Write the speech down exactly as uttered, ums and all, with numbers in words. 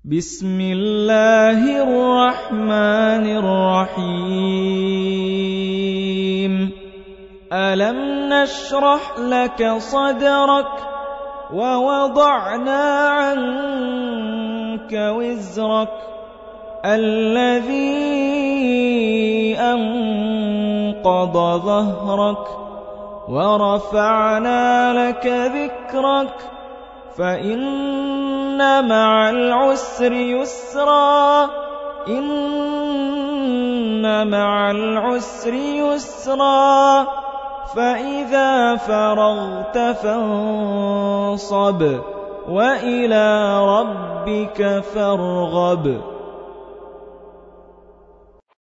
بسم الله الرحمن الرحيم ألم نشرح لك صدرك ووضعنا عنك وزرك الذي أنقض ظهرك ورفعنا لك ذكرك فإن مع العسر يسرا إن مع العسر يسرا فإذا فرغت فانصب وإلى ربك فارغب.